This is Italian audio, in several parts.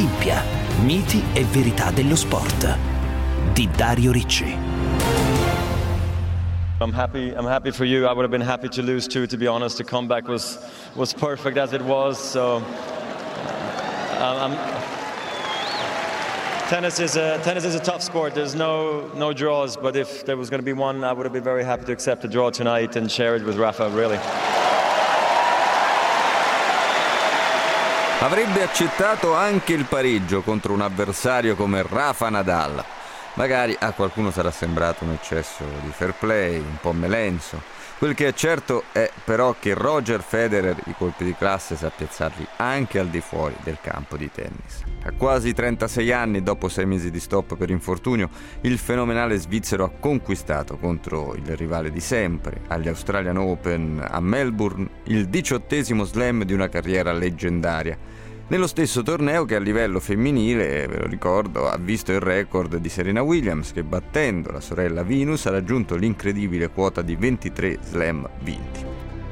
Olimpia, miti e verità dello sport, di Dario Ricci. I'm happy for you. I would have been happy to lose too, to be honest. The comeback was perfect as it was. So tennis is a tough sport. There's no draws, but if there was going to be one, I would have been very happy to accept the draw tonight and share it with Rafa, really. Avrebbe accettato anche il pareggio contro un avversario come Rafa Nadal. Magari a qualcuno sarà sembrato un eccesso di fair play, un po' melenso. Quel che è certo è però che Roger Federer i colpi di classe sa piazzarli anche al di fuori del campo di tennis. A quasi 36 anni, dopo 6 mesi di stop per infortunio, il fenomenale svizzero ha conquistato contro il rivale di sempre, agli Australian Open a Melbourne, il 18° slam di una carriera leggendaria. Nello stesso torneo che a livello femminile, ve lo ricordo, ha visto il record di Serena Williams che, battendo la sorella Venus, ha raggiunto l'incredibile quota di 23 slam vinti.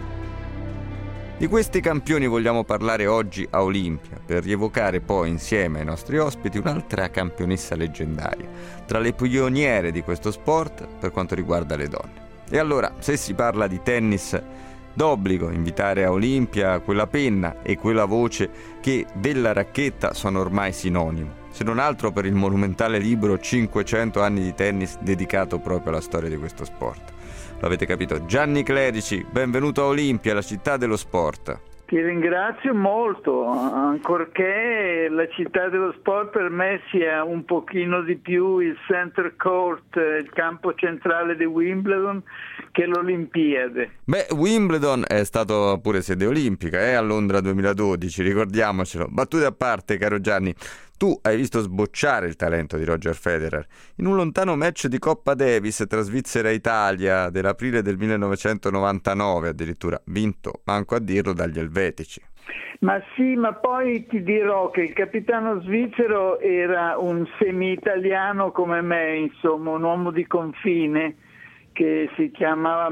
Di questi campioni vogliamo parlare oggi a Olimpia, per rievocare poi insieme ai nostri ospiti un'altra campionessa leggendaria, tra le pioniere di questo sport per quanto riguarda le donne. E allora, se si parla di tennis, d'obbligo invitare a Olimpia quella penna e quella voce che della racchetta sono ormai sinonimo, se non altro per il monumentale libro 500 anni di tennis dedicato proprio alla storia di questo sport. L'avete capito? Gianni Clerici, benvenuto a Olimpia, la città dello sport. Ti ringrazio molto, ancorché la città dello sport per me sia un pochino di più il center court, il campo centrale di Wimbledon, che l'Olimpiade. Beh, Wimbledon è stato pure sede olimpica, a Londra 2012, ricordiamocelo. Battute a parte, caro Gianni, tu hai visto sbocciare il talento di Roger Federer in un lontano match di Coppa Davis tra Svizzera e Italia dell'aprile del 1999, addirittura vinto, manco a dirlo, dagli elvetici. Ma sì, ma poi ti dirò che il capitano svizzero era un semi-italiano come me, insomma, un uomo di confine che si chiama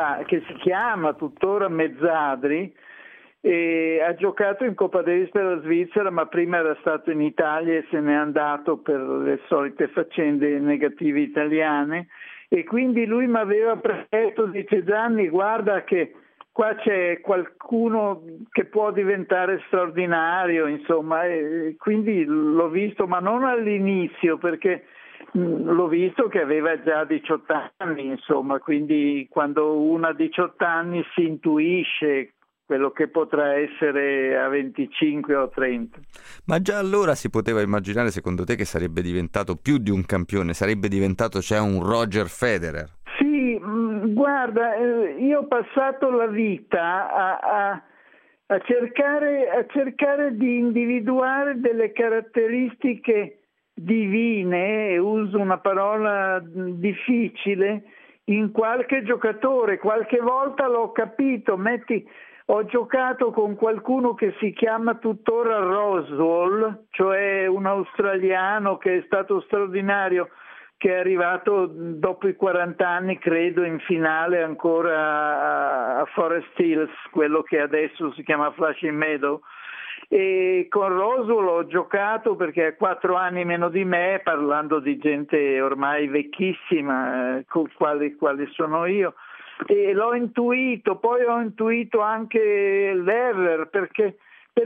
tuttora Mezzadri, e ha giocato in Coppa Davis per la Svizzera, ma prima era stato in Italia e se n'è andato per le solite faccende negative italiane, e quindi lui mi aveva preso, dice: Gianni, guarda che qua c'è qualcuno che può diventare straordinario, insomma, e quindi l'ho visto, ma non all'inizio, perché l'ho visto che aveva già 18 anni, insomma, quindi quando uno ha 18 anni si intuisce quello che potrà essere a 25 o 30. Ma già allora si poteva immaginare, secondo te, che sarebbe diventato più di un campione, sarebbe diventato un Roger Federer? Sì, guarda, io ho passato la vita a cercare di individuare delle caratteristiche divine, e uso una parola difficile, in qualche giocatore. Qualche volta l'ho capito, ho giocato con qualcuno che si chiama tuttora Roswell, cioè un australiano che è stato straordinario, che è arrivato dopo i 40 anni, credo, in finale ancora a Forest Hills, quello che adesso si chiama Flushing Meadow. E con Roswell ho giocato perché ha 4 anni meno di me, parlando di gente ormai vecchissima, quali sono io, e l'ho intuito. Poi ho intuito anche l'Ever, perché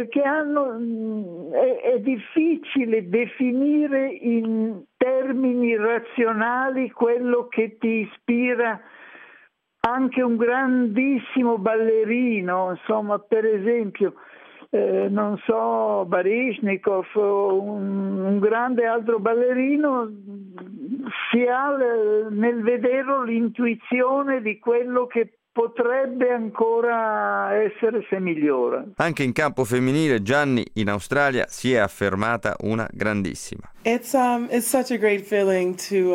è difficile definire in termini razionali quello che ti ispira. Anche un grandissimo ballerino, insomma, per esempio, non so, Baryshnikov, un grande altro ballerino, si ha nel vederlo l'intuizione di quello che potrebbe ancora essere se migliora. Anche in campo femminile, Gianni, in Australia si è affermata una grandissima. It's such a great feeling to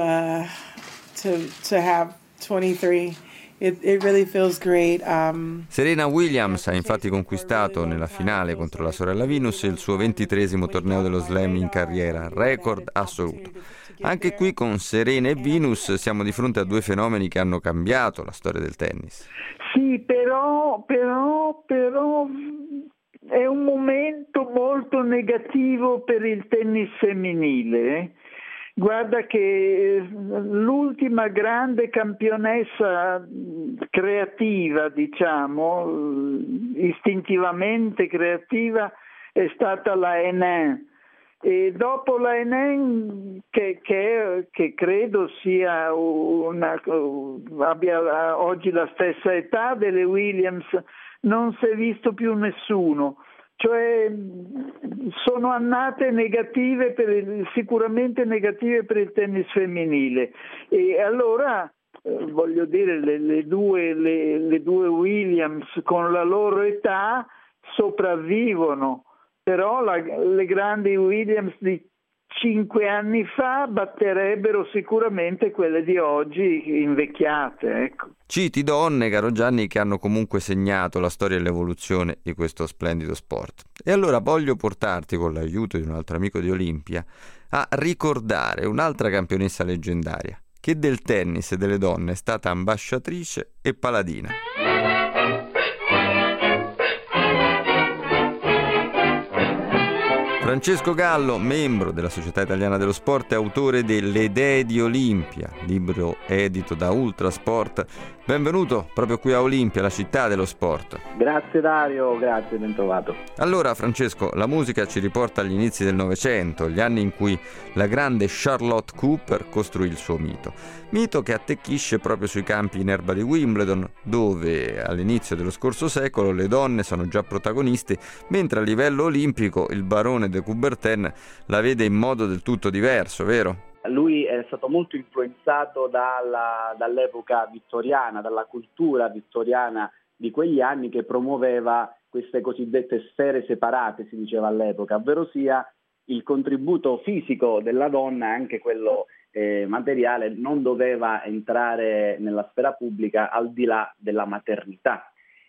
have 23. It really feels great. Serena Williams ha infatti conquistato nella finale contro la sorella Venus il suo 23° torneo dello slam in carriera, record assoluto. Anche qui con Serena e Venus siamo di fronte a due fenomeni che hanno cambiato la storia del tennis. Sì, però è un momento molto negativo per il tennis femminile. Guarda che l'ultima grande campionessa creativa, diciamo, istintivamente creativa, è stata la Henin. E dopo la Henin, che credo sia abbia oggi la stessa età delle Williams, non si è visto più nessuno. Cioè sono annate negative sicuramente negative per il tennis femminile. E allora voglio dire, le due Williams con la loro età sopravvivono, però le grandi Williams di 5 anni fa batterebbero sicuramente quelle di oggi invecchiate, ecco. Citi donne, caro Gianni, che hanno comunque segnato la storia e l'evoluzione di questo splendido sport. E allora voglio portarti, con l'aiuto di un altro amico di Olimpia, a ricordare un'altra campionessa leggendaria, che del tennis e delle donne è stata ambasciatrice e paladina. Francesco Gallo, membro della Società Italiana dello Sport e autore de Le idee di Olimpia, libro edito da Ultrasport. Benvenuto proprio qui a Olimpia, la città dello sport. Grazie Dario, grazie, ben trovato. Allora Francesco, la musica ci riporta agli inizi del Novecento, gli anni in cui la grande Charlotte Cooper costruì il suo mito che attecchisce proprio sui campi in erba di Wimbledon, dove all'inizio dello scorso secolo le donne sono già protagoniste, mentre a livello olimpico il barone de Coubertin la vede in modo del tutto diverso, vero? Lui è stato molto influenzato dall'epoca vittoriana, dalla cultura vittoriana di quegli anni, che promuoveva queste cosiddette sfere separate, si diceva all'epoca, ovvero sia il contributo fisico della donna, anche quello materiale, non doveva entrare nella sfera pubblica al di là della maternità.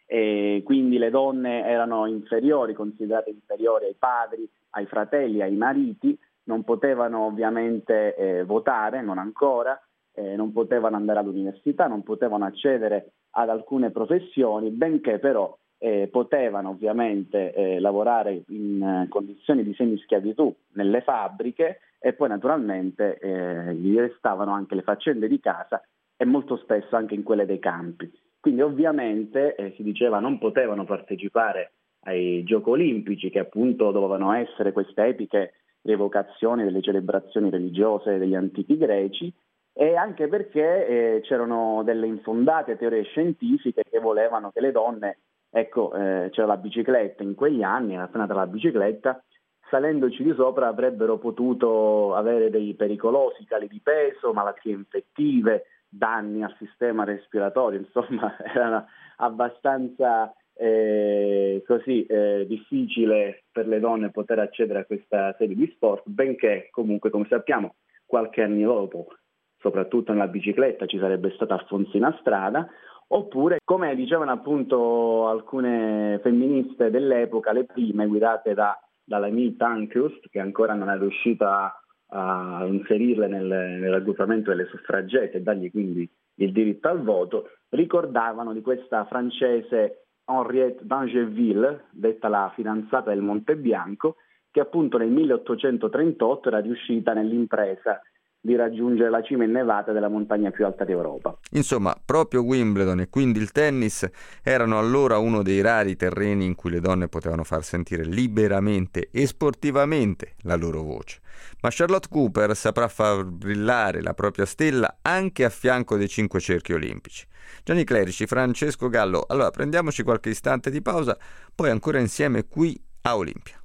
Quindi le donne erano inferiori, considerate inferiori ai padri, ai fratelli, ai mariti, non potevano ovviamente votare, non ancora, non potevano andare all'università, non potevano accedere ad alcune professioni, benché però potevano ovviamente lavorare in condizioni di semischiavitù nelle fabbriche, e poi naturalmente gli restavano anche le faccende di casa e molto spesso anche in quelle dei campi. Quindi ovviamente si diceva non potevano partecipare ai Giochi Olimpici, che appunto dovevano essere queste epiche rievocazioni delle celebrazioni religiose degli antichi greci, e anche perché c'erano delle infondate teorie scientifiche che volevano che le donne, c'era la bicicletta in quegli anni, era appena la bicicletta, salendoci di sopra avrebbero potuto avere dei pericolosi cali di peso, malattie infettive, danni al sistema respiratorio, insomma era abbastanza difficile per le donne poter accedere a questa serie di sport, benché comunque, come sappiamo, qualche anno dopo, soprattutto nella bicicletta, ci sarebbe stata Alfonsina Strada, oppure, come dicevano appunto alcune femministe dell'epoca, le prime, guidate dalla Emile Pankhurst, che ancora non è riuscita a inserirle nel raggruppamento delle suffragette e dargli quindi il diritto al voto, ricordavano di questa francese Henriette d'Angeville, detta la fidanzata del Monte Bianco, che appunto nel 1838 era riuscita nell'impresa di raggiungere la cima innevata della montagna più alta d'Europa. Insomma, proprio Wimbledon e quindi il tennis erano allora uno dei rari terreni in cui le donne potevano far sentire liberamente e sportivamente la loro voce. Ma Charlotte Cooper saprà far brillare la propria stella anche a fianco dei 5 cerchi olimpici. Gianni Clerici, Francesco Gallo, allora prendiamoci qualche istante di pausa, poi ancora insieme qui a Olimpia.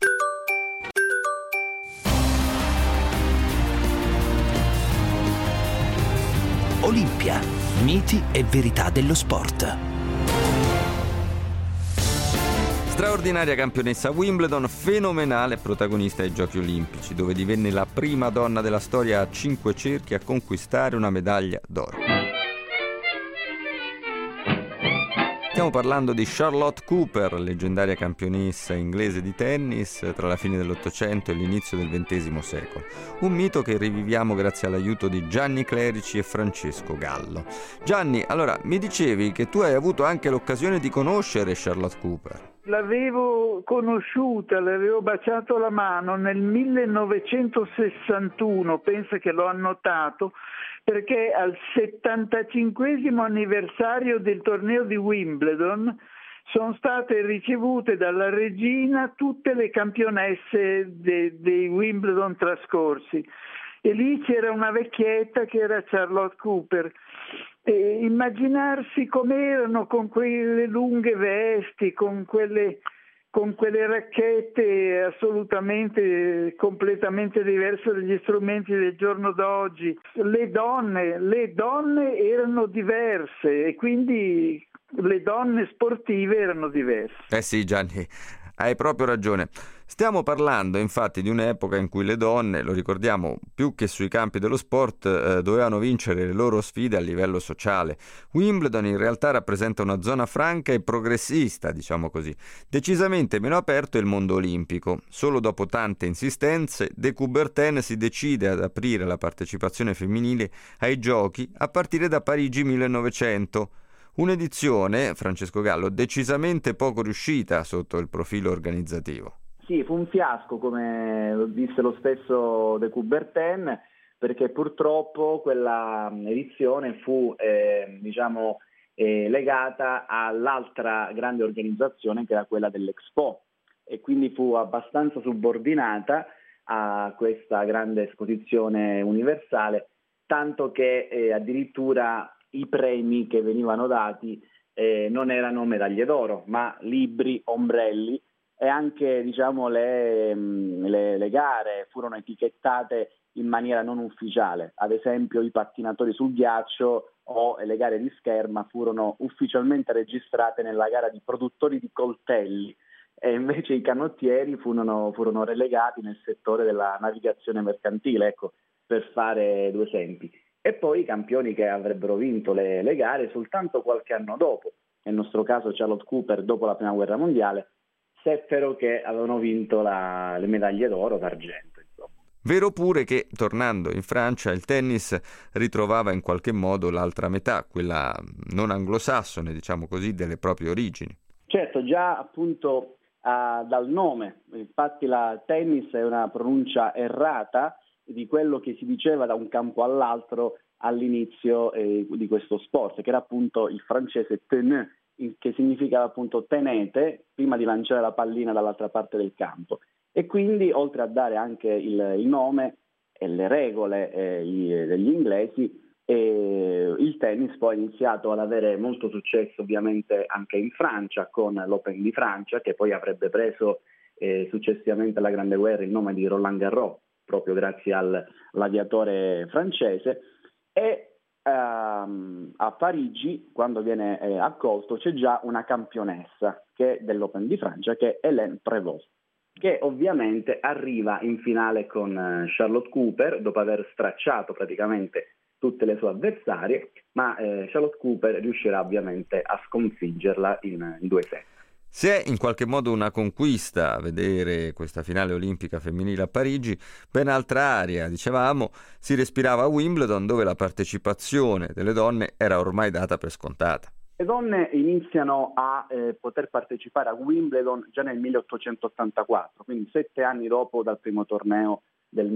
Olimpia, miti e verità dello sport. Straordinaria campionessa a Wimbledon, fenomenale protagonista ai Giochi Olimpici, dove divenne la prima donna della storia a 5 cerchi a conquistare una medaglia d'oro. Stiamo Stiamo parlando di Charlotte Cooper, leggendaria campionessa inglese di tennis tra la fine dell'Ottocento e l'inizio del XX secolo. Un mito che riviviamo grazie all'aiuto di Gianni Clerici e Francesco Gallo. Gianni, allora, mi dicevi che tu hai avuto anche l'occasione di conoscere Charlotte Cooper. L'avevo conosciuta, le avevo baciato la mano nel 1961, penso che l'ho annotato, perché al 75esimo anniversario del torneo di Wimbledon sono state ricevute dalla regina tutte le campionesse dei Wimbledon trascorsi. E lì c'era una vecchietta che era Charlotte Cooper. E immaginarsi com'erano con quelle lunghe vesti, con quelle racchette assolutamente, completamente diverse dagli strumenti del giorno d'oggi. Le donne erano diverse e quindi le donne sportive erano diverse. Sì, Gianni, hai proprio ragione. Stiamo parlando infatti di un'epoca in cui le donne, lo ricordiamo, più che sui campi dello sport, dovevano vincere le loro sfide a livello sociale. Wimbledon in realtà rappresenta una zona franca e progressista, diciamo così. Decisamente meno aperto è il mondo olimpico. Solo dopo tante insistenze, De Coubertin si decide ad aprire la partecipazione femminile ai giochi a partire da Parigi 1900. Un'edizione, Francesco Gallo, decisamente poco riuscita sotto il profilo organizzativo. Sì, fu un fiasco, come lo disse lo stesso De Coubertin, perché purtroppo quella edizione fu legata all'altra grande organizzazione che era quella dell'Expo, e quindi fu abbastanza subordinata a questa grande esposizione universale, tanto che addirittura i premi che venivano dati non erano medaglie d'oro, ma libri, ombrelli, e anche le gare furono etichettate in maniera non ufficiale. Ad esempio i pattinatori sul ghiaccio o le gare di scherma furono ufficialmente registrate nella gara di produttori di coltelli, e invece i canottieri furono relegati nel settore della navigazione mercantile, ecco, per fare due esempi. E poi i campioni che avrebbero vinto le gare soltanto qualche anno dopo, nel nostro caso Charlotte Cooper dopo la Prima Guerra Mondiale, seppero che avevano vinto le medaglie d'oro, d'argento. Insomma. Vero pure che, tornando in Francia, il tennis ritrovava in qualche modo l'altra metà, quella non anglosassone, diciamo così, delle proprie origini. Certo, già appunto dal nome, infatti la tennis è una pronuncia errata di quello che si diceva da un campo all'altro all'inizio di questo sport, che era appunto il francese tennis, che significa appunto tenete, prima di lanciare la pallina dall'altra parte del campo. E quindi, oltre a dare anche il nome e le regole degli inglesi, il tennis poi ha iniziato ad avere molto successo ovviamente anche in Francia, con l'Open di Francia, che poi avrebbe preso successivamente alla Grande Guerra il nome di Roland Garros, proprio grazie all'aviatore francese. E a Parigi, quando viene accolto, c'è già una campionessa che è dell'Open di Francia, che è Hélène Prévost, che ovviamente arriva in finale con Charlotte Cooper dopo aver stracciato praticamente tutte le sue avversarie, ma Charlotte Cooper riuscirà ovviamente a sconfiggerla in 2 set. Se è in qualche modo una conquista vedere questa finale olimpica femminile a Parigi, ben altra aria, dicevamo, si respirava a Wimbledon, dove la partecipazione delle donne era ormai data per scontata. Le donne iniziano a poter partecipare a Wimbledon già nel 1884, quindi 7 anni dopo dal primo torneo del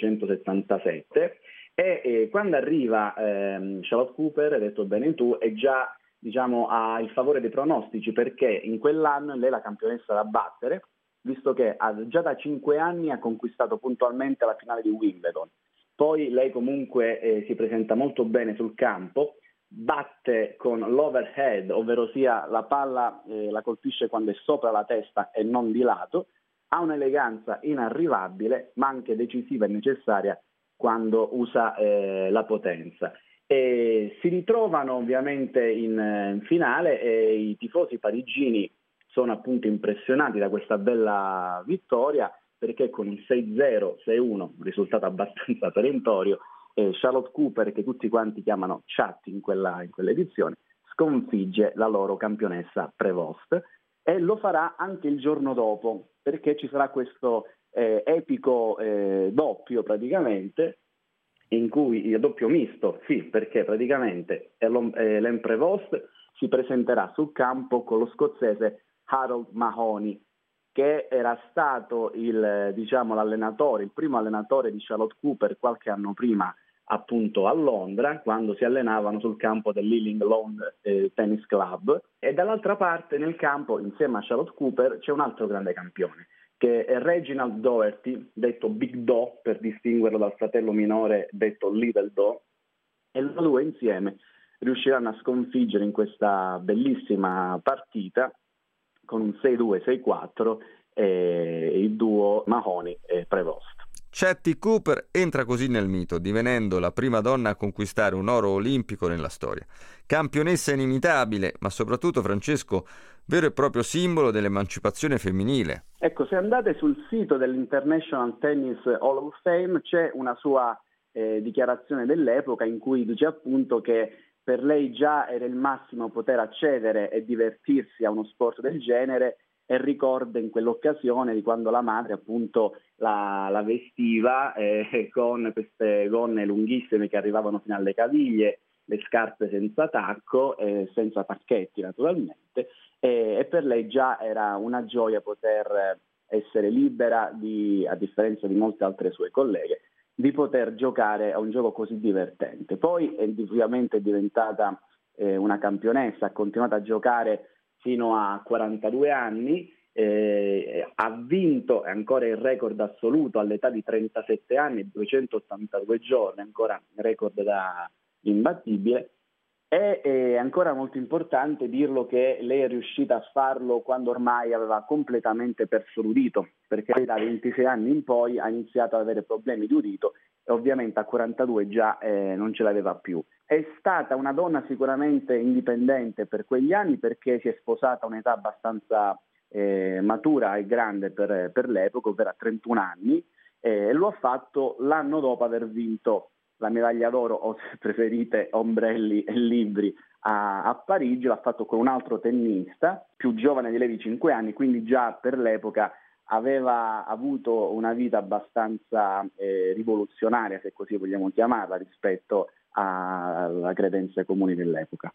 1877, e quando arriva Charlotte Cooper, hai detto bene tu, è già ha il favore dei pronostici, perché in quell'anno lei è la campionessa da battere, visto che già da 5 anni ha conquistato puntualmente la finale di Wimbledon. Poi lei comunque si presenta molto bene sul campo, batte con l'overhead, ovvero sia la palla la colpisce quando è sopra la testa e non di lato, ha un'eleganza inarrivabile, ma anche decisiva e necessaria quando usa la potenza. E si ritrovano ovviamente in finale e i tifosi parigini sono appunto impressionati da questa bella vittoria, perché con il 6-0, 6-1, un risultato abbastanza perentorio, Charlotte Cooper, che tutti quanti chiamano Chat in quell'edizione, sconfigge la loro campionessa Prevost, e lo farà anche il giorno dopo, perché ci sarà questo epico doppio praticamente, in cui il doppio misto, sì, perché praticamente Hélène Prévost si presenterà sul campo con lo scozzese Harold Mahoney, che era stato l'allenatore, il primo allenatore di Charlotte Cooper qualche anno prima, appunto a Londra, quando si allenavano sul campo dell'Ealing Lawn Tennis Club. E dall'altra parte nel campo, insieme a Charlotte Cooper, c'è un altro grande campione, che è Reginald Doherty, detto Big Do per distinguerlo dal fratello minore detto Little Do, e loro due insieme riusciranno a sconfiggere in questa bellissima partita con un 6-2, 6-4 il duo Mahoney e Prevost. Chetty Cooper entra così nel mito, divenendo la prima donna a conquistare un oro olimpico nella storia. Campionessa inimitabile, ma soprattutto, Francesco, vero e proprio simbolo dell'emancipazione femminile. Ecco, se andate sul sito dell'International Tennis Hall of Fame c'è una sua dichiarazione dell'epoca in cui dice appunto che per lei già era il massimo poter accedere e divertirsi a uno sport del genere, e ricorda in quell'occasione di quando la madre appunto la vestiva con queste gonne lunghissime che arrivavano fino alle caviglie, le scarpe senza tacco, senza tacchetti naturalmente, e per lei già era una gioia poter essere libera, a differenza di molte altre sue colleghe, di poter giocare a un gioco così divertente. Poi ovviamente è diventata una campionessa, ha continuato a giocare fino a 42 anni, ha vinto ancora il record assoluto all'età di 37 anni, 282 giorni, ancora record da imbattibile. È ancora molto importante dirlo che lei è riuscita a farlo quando ormai aveva completamente perso l'udito, perché da 26 anni in poi ha iniziato ad avere problemi di udito e ovviamente a 42 già non ce l'aveva più. È stata una donna sicuramente indipendente per quegli anni, perché si è sposata a un'età abbastanza matura e grande per l'epoca, ovvero a 31 anni, e lo ha fatto l'anno dopo aver vinto la medaglia d'oro, o se preferite ombrelli e libri, a Parigi. L'ha fatto con un altro tennista più giovane di lei di 5 anni, quindi già per l'epoca aveva avuto una vita abbastanza rivoluzionaria, se così vogliamo chiamarla, rispetto alle credenze comuni dell'epoca.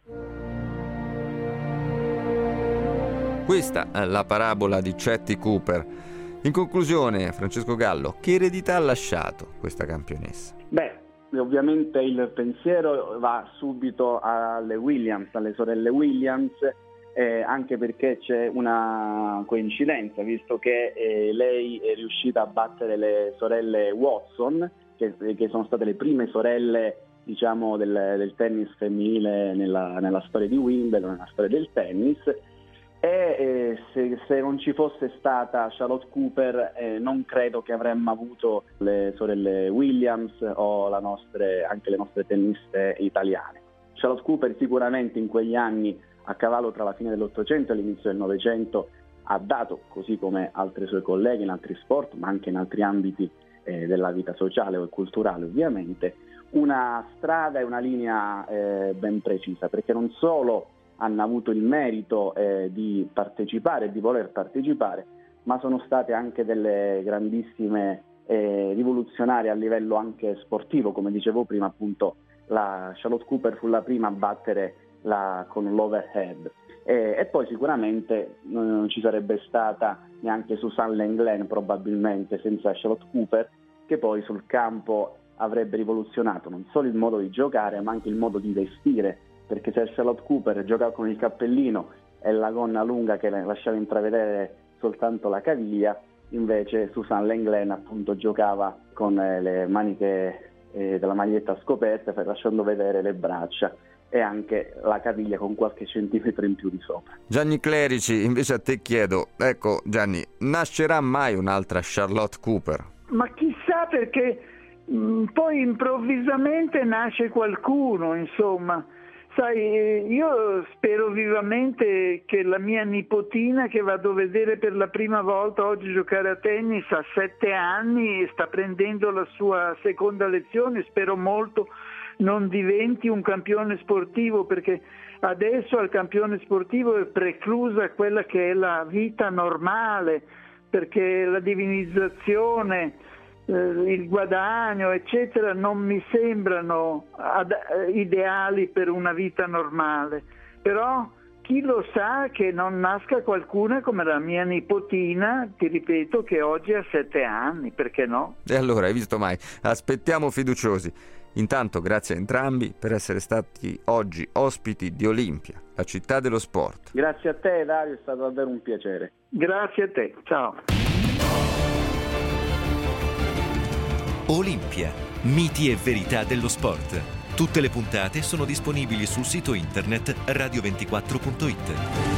Questa è la parabola di Chetty Cooper. In conclusione, Francesco Gallo, che eredità ha lasciato questa campionessa? Ovviamente il pensiero va subito alle Williams, alle sorelle Williams, anche perché c'è una coincidenza, visto che lei è riuscita a battere le sorelle Watson, che sono state le prime sorelle, diciamo, del tennis femminile nella storia di Wimbledon, nella storia del tennis. E se non ci fosse stata Charlotte Cooper, non credo che avremmo avuto le sorelle Williams o anche le nostre tenniste italiane. Charlotte Cooper sicuramente in quegli anni, a cavallo tra la fine dell'Ottocento e l'inizio del Novecento, ha dato, così come altre sue colleghe in altri sport, ma anche in altri ambiti della vita sociale o culturale ovviamente, una strada e una linea ben precisa, perché non solo hanno avuto il merito di partecipare, di voler partecipare, ma sono state anche delle grandissime rivoluzionarie a livello anche sportivo. Come dicevo prima, appunto, la Charlotte Cooper fu la prima a battere con l'overhead, e poi sicuramente non ci sarebbe stata neanche Suzanne Lenglen probabilmente senza Charlotte Cooper, che poi sul campo avrebbe rivoluzionato non solo il modo di giocare ma anche il modo di vestire, perché se Charlotte Cooper giocava con il cappellino e la gonna lunga che lasciava intravedere soltanto la caviglia, invece Suzanne Lenglen appunto giocava con le maniche della maglietta scoperte, lasciando vedere le braccia e anche la caviglia con qualche centimetro in più di sopra. Gianni Clerici, invece a te chiedo, ecco Gianni, nascerà mai un'altra Charlotte Cooper? Ma chissà, perché poi improvvisamente nasce qualcuno, insomma. Sai, io spero vivamente che la mia nipotina, che vado a vedere per la prima volta oggi giocare a tennis, ha 7 anni e sta prendendo la sua seconda lezione, spero molto non diventi un campione sportivo, perché Adesso al campione sportivo è preclusa quella che è la vita normale, perché la divinizzazione, il guadagno, eccetera, non mi sembrano ideali per una vita normale. Però chi lo sa che non nasca qualcuna come la mia nipotina, ti ripeto, che oggi ha 7 anni, perché no? E allora, hai visto mai? Aspettiamo fiduciosi. Intanto grazie a entrambi per essere stati oggi ospiti di Olimpia, la città dello sport. Grazie a te Dario, è stato davvero un piacere. Grazie a te, ciao. Olimpia, miti e verità dello sport. Tutte le puntate sono disponibili sul sito internet radio24.it.